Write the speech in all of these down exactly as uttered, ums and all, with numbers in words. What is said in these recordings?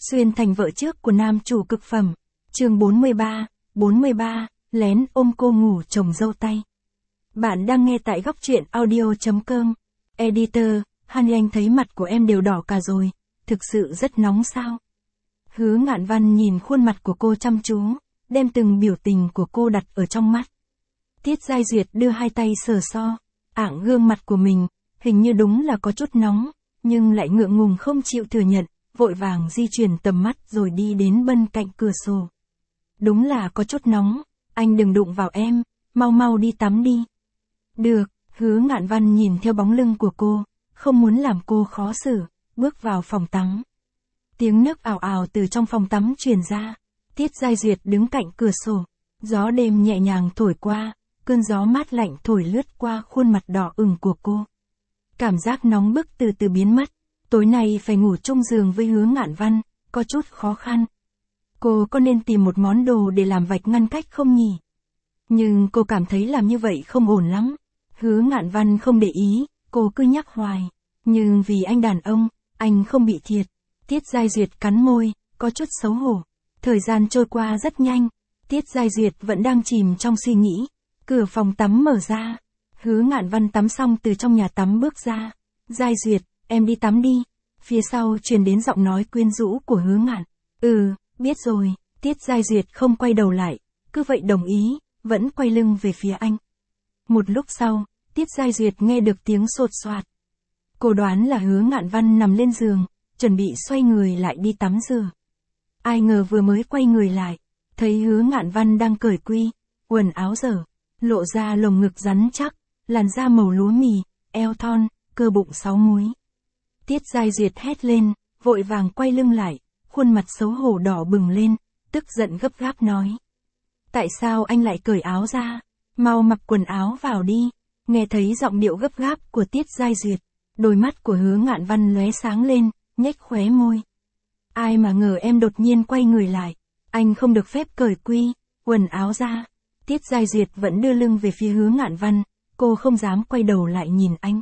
Xuyên thành vợ trước của nam chủ cực phẩm. Chương bốn mươi ba, bốn mươi ba, lén ôm cô ngủ chồng dâu tay. Bạn đang nghe tại góc truyện audio.com. Editor, Honey anh thấy mặt của em đều đỏ cả rồi, thực sự rất nóng sao? Hứa Ngạn Văn nhìn khuôn mặt của cô chăm chú, đem từng biểu tình của cô đặt ở trong mắt. Tiết Giai Duyệt đưa hai tay sờ so, ảng gương mặt của mình, hình như đúng là có chút nóng, nhưng lại ngượng ngùng không chịu thừa nhận, vội vàng di chuyển tầm mắt rồi đi đến bên cạnh cửa sổ. Đúng là có chút nóng, anh đừng đụng vào em, mau mau đi tắm đi. Được, Hứa Ngạn Văn nhìn theo bóng lưng của cô, không muốn làm cô khó xử, bước vào phòng tắm. Tiếng nước ào ào từ trong phòng tắm truyền ra, Tiết Giai Duyệt đứng cạnh cửa sổ, gió đêm nhẹ nhàng thổi qua, cơn gió mát lạnh thổi lướt qua khuôn mặt đỏ ửng của cô. Cảm giác nóng bức từ từ biến mất, tối nay phải ngủ chung giường với Hứa Ngạn Văn, có chút khó khăn. Cô có nên tìm một món đồ để làm vạch ngăn cách không nhỉ? Nhưng cô cảm thấy làm như vậy không ổn lắm. Hứa Ngạn Văn không để ý, cô cứ nhắc hoài. Nhưng vì anh đàn ông, anh không bị thiệt. Tiết Giai Duyệt cắn môi, có chút xấu hổ. Thời gian trôi qua rất nhanh. Tiết Giai Duyệt vẫn đang chìm trong suy nghĩ. Cửa phòng tắm mở ra. Hứa Ngạn Văn tắm xong từ trong nhà tắm bước ra. Giai Duyệt, em đi tắm đi. Phía sau truyền đến giọng nói quyến rũ của Hứa Ngạn. Ừ, biết rồi. Tiết Giai Duyệt không quay đầu lại. Cứ vậy đồng ý, vẫn quay lưng về phía anh. Một lúc sau, Tiết Giai Duyệt nghe được tiếng sột soạt. Cô đoán là Hứa Ngạn Văn nằm lên giường, chuẩn bị xoay người lại đi tắm rửa. Ai ngờ vừa mới quay người lại, thấy Hứa Ngạn Văn đang cởi quy, quần áo dở, lộ ra lồng ngực rắn chắc, làn da màu lúa mì, eo thon, cơ bụng sáu múi. Tiết Giai Duyệt hét lên, vội vàng quay lưng lại, khuôn mặt xấu hổ đỏ bừng lên, tức giận gấp gáp nói. Tại sao anh lại cởi áo ra? Mau mặc quần áo vào đi. Nghe thấy giọng điệu gấp gáp của Tiết Giai Duyệt, đôi mắt của Hứa Ngạn Văn lóe sáng lên, nhếch khóe môi. Ai mà ngờ em đột nhiên quay người lại. Anh không được phép cởi quy, quần áo ra. Tiết Giai Duyệt vẫn đưa lưng về phía Hứa Ngạn Văn, cô không dám quay đầu lại nhìn anh.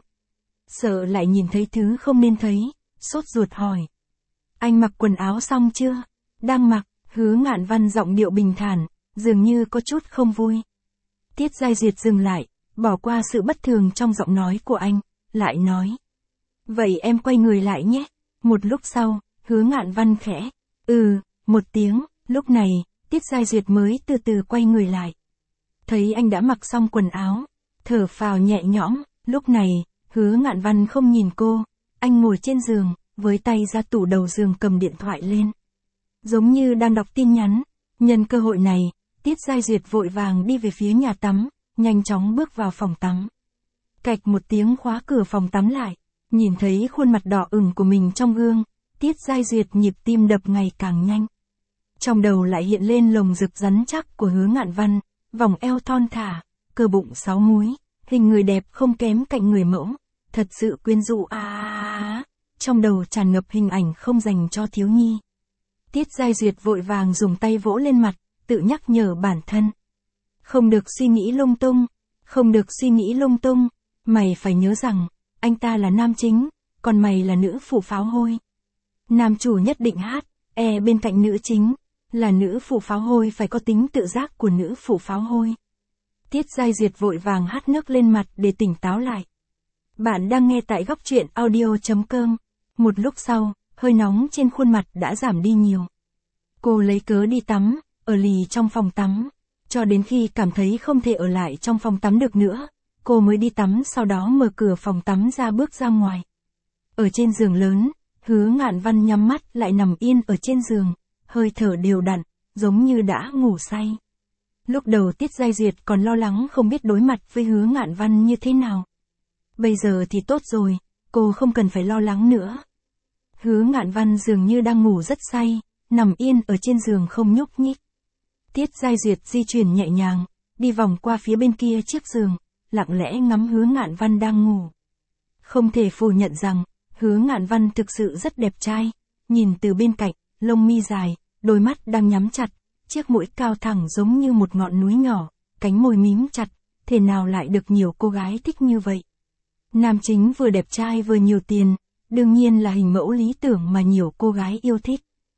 Sợ lại nhìn thấy thứ không nên thấy, sốt ruột hỏi. Anh mặc quần áo xong chưa? Đang mặc. Hứa Ngạn Văn giọng điệu bình thản, dường như có chút không vui. Tiết Giai Duyệt dừng lại, bỏ qua sự bất thường trong giọng nói của anh, lại nói. Vậy em quay người lại nhé. Một lúc sau, Hứa Ngạn Văn khẽ. Ừ, một tiếng, lúc này, Tiết Giai Duyệt mới từ từ quay người lại. Thấy anh đã mặc xong quần áo, thở phào nhẹ nhõm, lúc này, Hứa Ngạn Văn không nhìn cô, anh ngồi trên giường, với tay ra tủ đầu giường cầm điện thoại lên. Giống như đang đọc tin nhắn, nhân cơ hội này, Tiết Giai Duyệt vội vàng đi về phía nhà tắm, nhanh chóng bước vào phòng tắm. Cạch một tiếng khóa cửa phòng tắm lại, nhìn thấy khuôn mặt đỏ ửng của mình trong gương, Tiết Giai Duyệt nhịp tim đập ngày càng nhanh. Trong đầu lại hiện lên lồng ngực rắn chắc của Hứa Ngạn Văn, vòng eo thon thả, cơ bụng sáu múi, hình người đẹp không kém cạnh người mẫu, thật sự quyến rũ à, à, à. Trong đầu tràn ngập hình ảnh không dành cho thiếu nhi. Tiết Giai Duyệt vội vàng dùng tay vỗ lên mặt, tự nhắc nhở bản thân. Không được suy nghĩ lung tung, không được suy nghĩ lung tung, mày phải nhớ rằng, anh ta là nam chính, còn mày là nữ phụ pháo hôi. Nam chủ nhất định hát, e bên cạnh nữ chính, là nữ phụ pháo hôi phải có tính tự giác của nữ phụ pháo hôi. Tiết Giai Duyệt vội vàng hát nước lên mặt để tỉnh táo lại. Bạn đang nghe tại góc truyện audio.com. Một lúc sau, hơi nóng trên khuôn mặt đã giảm đi nhiều. Cô lấy cớ đi tắm, ở lì trong phòng tắm, cho đến khi cảm thấy không thể ở lại trong phòng tắm được nữa, cô mới đi tắm sau đó mở cửa phòng tắm ra bước ra ngoài. Ở trên giường lớn, Hứa Ngạn Văn nhắm mắt lại nằm yên ở trên giường, hơi thở đều đặn, giống như đã ngủ say. Lúc đầu Tiết Giai Duyệt còn lo lắng không biết đối mặt với Hứa Ngạn Văn như thế nào. Bây giờ thì tốt rồi, cô không cần phải lo lắng nữa. Hứa Ngạn Văn dường như đang ngủ rất say, nằm yên ở trên giường không nhúc nhích. Tiết Giai Duyệt di chuyển nhẹ nhàng, đi vòng qua phía bên kia chiếc giường, lặng lẽ ngắm Hứa Ngạn Văn đang ngủ. Không thể phủ nhận rằng, Hứa Ngạn Văn thực sự rất đẹp trai, nhìn từ bên cạnh, lông mi dài, đôi mắt đang nhắm chặt, chiếc mũi cao thẳng giống như một ngọn núi nhỏ, cánh môi mím chặt, thế nào lại được nhiều cô gái thích như vậy. Nam chính vừa đẹp trai vừa nhiều tiền, đương nhiên là hình mẫu lý tưởng mà nhiều cô gái yêu thích.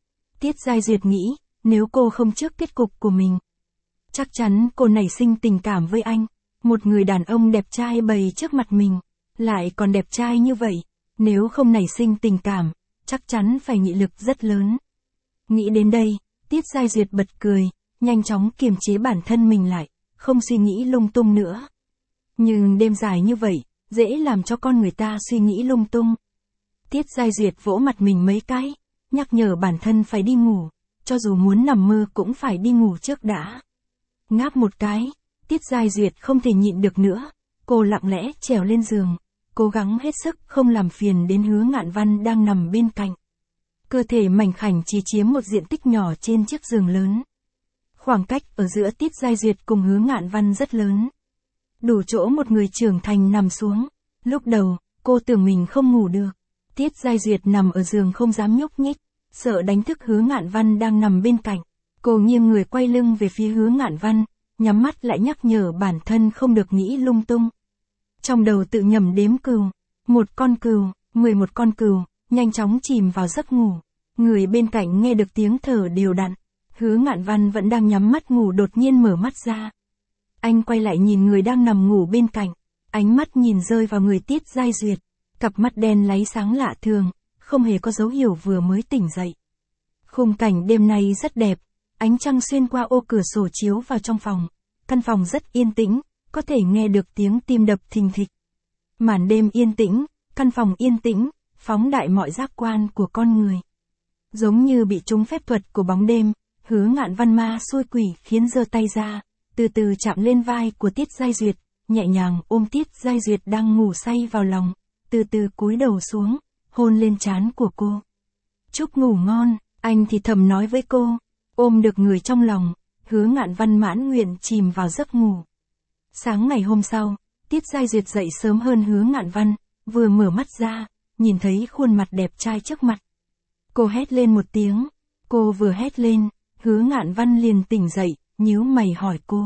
Tiết Giai Duyệt nghĩ, nếu cô không trước kết cục của mình, chắc chắn cô nảy sinh tình cảm với anh. Một người đàn ông đẹp trai bày trước mặt mình, lại còn đẹp trai như vậy, nếu không nảy sinh tình cảm, chắc chắn phải nghị lực rất lớn. Nghĩ đến đây, Tiết Giai Duyệt bật cười, nhanh chóng kiềm chế bản thân mình lại, không suy nghĩ lung tung nữa. Nhưng đêm dài như vậy, dễ làm cho con người ta suy nghĩ lung tung. Tiết Giai Duyệt vỗ mặt mình mấy cái, nhắc nhở bản thân phải đi ngủ, cho dù muốn nằm mơ cũng phải đi ngủ trước đã. Ngáp một cái, Tiết Giai Duyệt không thể nhịn được nữa, cô lặng lẽ trèo lên giường, cố gắng hết sức không làm phiền đến Hứa Ngạn Văn đang nằm bên cạnh. Cơ thể mảnh khảnh chỉ chiếm một diện tích nhỏ trên chiếc giường lớn. Khoảng cách ở giữa Tiết Giai Duyệt cùng Hứa Ngạn Văn rất lớn, đủ chỗ một người trưởng thành nằm xuống. Lúc đầu, cô tưởng mình không ngủ được. Tiết Giai Duyệt nằm ở giường không dám nhúc nhích, sợ đánh thức Hứa Ngạn Văn đang nằm bên cạnh. Cô nghiêng người quay lưng về phía Hứa Ngạn Văn, nhắm mắt lại nhắc nhở bản thân không được nghĩ lung tung. Trong đầu tự nhẩm đếm cừu, một con cừu, mười một con cừu, nhanh chóng chìm vào giấc ngủ. Người bên cạnh nghe được tiếng thở đều đặn. Hứa Ngạn Văn vẫn đang nhắm mắt ngủ đột nhiên mở mắt ra. Anh quay lại nhìn người đang nằm ngủ bên cạnh, ánh mắt nhìn rơi vào người Tiết Giai Duyệt, cặp mắt đen láy sáng lạ thường, không hề có dấu hiệu vừa mới tỉnh dậy. Khung cảnh đêm nay rất đẹp, ánh trăng xuyên qua ô cửa sổ chiếu vào trong phòng, căn phòng rất yên tĩnh, có thể nghe được tiếng tim đập thình thịch. Màn đêm yên tĩnh, căn phòng yên tĩnh, phóng đại mọi giác quan của con người. Giống như bị trúng phép thuật của bóng đêm, Hứa Ngạn Văn ma xui quỷ khiến giơ tay ra, từ từ chạm lên vai của Tiết Giai Duyệt, nhẹ nhàng ôm Tiết Giai Duyệt đang ngủ say vào lòng, từ từ cúi đầu xuống, hôn lên trán của cô. Chúc ngủ ngon, anh thì thầm nói với cô, ôm được người trong lòng, Hứa Ngạn Văn mãn nguyện chìm vào giấc ngủ. Sáng ngày hôm sau, Tiết Giai Duyệt dậy sớm hơn Hứa Ngạn Văn, vừa mở mắt ra, nhìn thấy khuôn mặt đẹp trai trước mặt. Cô hét lên một tiếng, cô vừa hét lên, Hứa Ngạn Văn liền tỉnh dậy, nhíu mày hỏi cô.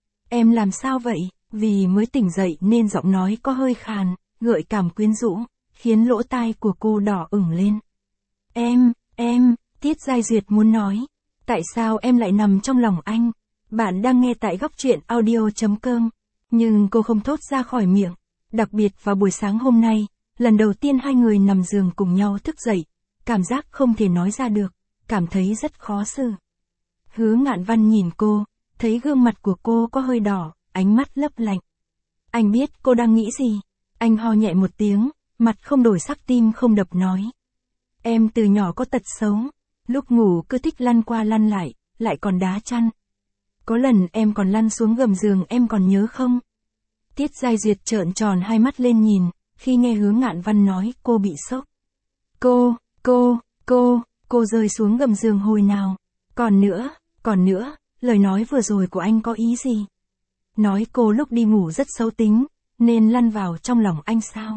Em làm sao vậy? Vì mới tỉnh dậy nên giọng nói có hơi khàn, gợi cảm quyến rũ, khiến lỗ tai của cô đỏ ửng lên. Em, em, Tiết Giai Duyệt muốn nói. Tại sao em lại nằm trong lòng anh? Bạn đang nghe tại góc truyện audio chấm com. Nhưng cô không thốt ra khỏi miệng. Đặc biệt vào buổi sáng hôm nay, lần đầu tiên hai người nằm giường cùng nhau thức dậy. Cảm giác không thể nói ra được, cảm thấy rất khó xử. Hứa Ngạn Văn nhìn cô, thấy gương mặt của cô có hơi đỏ, ánh mắt lấp lạnh. Anh biết cô đang nghĩ gì. Anh ho nhẹ một tiếng, mặt không đổi sắc tim không đập nói. Em từ nhỏ có tật xấu, lúc ngủ cứ thích lăn qua lăn lại, lại còn đá chăn. Có lần em còn lăn xuống gầm giường em còn nhớ không? Tiết Giai Duyệt trợn tròn hai mắt lên nhìn, khi nghe Hứa Ngạn Văn nói cô bị sốc. Cô, cô, cô, cô rơi xuống gầm giường hồi nào? Còn nữa, còn nữa, lời nói vừa rồi của anh có ý gì? Nói cô lúc đi ngủ rất xấu tính, nên lăn vào trong lòng anh sao?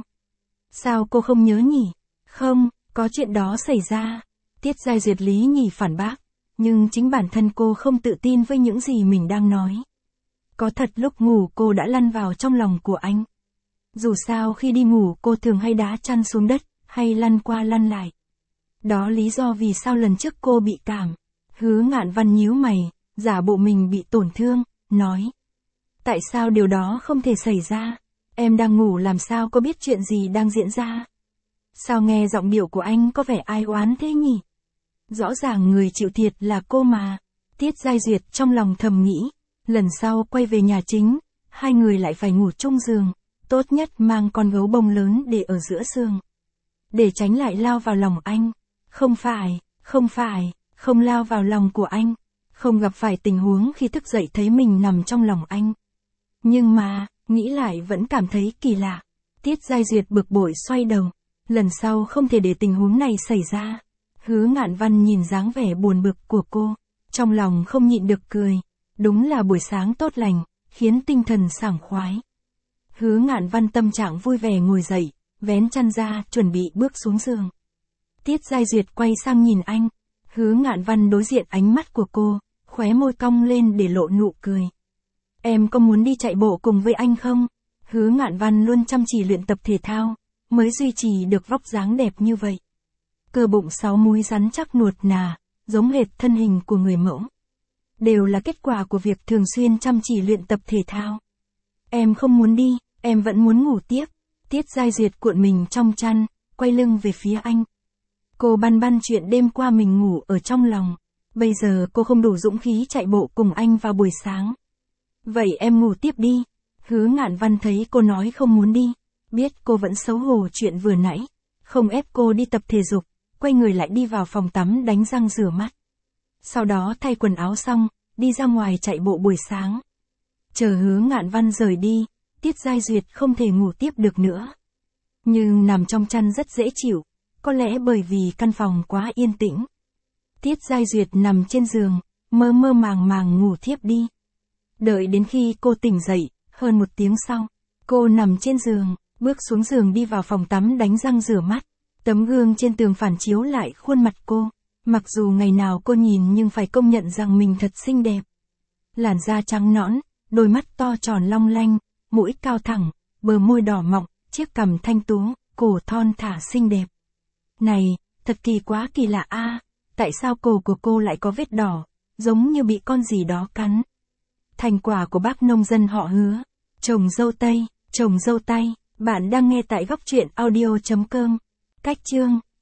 Sao cô không nhớ nhỉ? Không, có chuyện đó xảy ra. Tiết Giai Duyệt lý nhỉ phản bác, nhưng chính bản thân cô không tự tin với những gì mình đang nói. Có thật lúc ngủ cô đã lăn vào trong lòng của anh. Dù sao khi đi ngủ cô thường hay đá chăn xuống đất, hay lăn qua lăn lại. Đó lý do vì sao lần trước cô bị cảm. Hứa Ngạn Văn nhíu mày, giả bộ mình bị tổn thương, nói. Tại sao điều đó không thể xảy ra? Em đang ngủ làm sao có biết chuyện gì đang diễn ra? Sao nghe giọng điệu của anh có vẻ ai oán thế nhỉ? Rõ ràng người chịu thiệt là cô mà. Tiết Giai Duyệt trong lòng thầm nghĩ, lần sau quay về nhà chính, hai người lại phải ngủ chung giường, tốt nhất mang con gấu bông lớn để ở giữa giường. Để tránh lại lao vào lòng anh. Không phải, không phải, không lao vào lòng của anh, không gặp phải tình huống khi thức dậy thấy mình nằm trong lòng anh. Nhưng mà, nghĩ lại vẫn cảm thấy kỳ lạ. Tiết Giai Duyệt bực bội xoay đầu, lần sau không thể để tình huống này xảy ra. Hứa Ngạn Văn nhìn dáng vẻ buồn bực của cô, trong lòng không nhịn được cười. Đúng là buổi sáng tốt lành, khiến tinh thần sảng khoái. Hứa Ngạn Văn tâm trạng vui vẻ ngồi dậy, vén chăn ra, chuẩn bị bước xuống giường. Tiết Giai Duyệt quay sang nhìn anh. Hứa Ngạn Văn đối diện ánh mắt của cô, khóe môi cong lên để lộ nụ cười. Em có muốn đi chạy bộ cùng với anh không? Hứa Ngạn Văn luôn chăm chỉ luyện tập thể thao, mới duy trì được vóc dáng đẹp như vậy. Cơ bụng sáu múi rắn chắc nuột nà, giống hệt thân hình của người mẫu. Đều là kết quả của việc thường xuyên chăm chỉ luyện tập thể thao. Em không muốn đi, em vẫn muốn ngủ tiếp. Tiết Giai Duyệt cuộn mình trong chăn, quay lưng về phía anh. Cô băn băn chuyện đêm qua mình ngủ ở trong lòng. Bây giờ cô không đủ dũng khí chạy bộ cùng anh vào buổi sáng. Vậy em ngủ tiếp đi. Hứa Ngạn Văn thấy cô nói không muốn đi. Biết cô vẫn xấu hổ chuyện vừa nãy. Không ép cô đi tập thể dục. Quay người lại đi vào phòng tắm đánh răng rửa mắt. Sau đó thay quần áo xong, đi ra ngoài chạy bộ buổi sáng. Chờ Hứa Ngạn Văn rời đi, Tiết Giai Duyệt không thể ngủ tiếp được nữa. Nhưng nằm trong chăn rất dễ chịu, có lẽ bởi vì căn phòng quá yên tĩnh. Tiết Giai Duyệt nằm trên giường, mơ mơ màng màng ngủ thiếp đi. Đợi đến khi cô tỉnh dậy, hơn một tiếng sau, cô nằm trên giường, bước xuống giường đi vào phòng tắm đánh răng rửa mắt. Tấm gương trên tường phản chiếu lại khuôn mặt cô. Mặc dù ngày nào cô nhìn nhưng phải công nhận rằng mình thật xinh đẹp. Làn da trắng nõn, đôi mắt to tròn long lanh, mũi cao thẳng, bờ môi đỏ mọng, chiếc cằm thanh tú, cổ thon thả xinh đẹp. Này, thật kỳ quá kỳ lạ a, tại sao cổ của cô lại có vết đỏ, giống như bị con gì đó cắn. Thành quả của bác nông dân họ Hứa, trồng dâu tây, trồng dâu tây. Bạn đang nghe tại góc truyện audio chấm com. Cách chương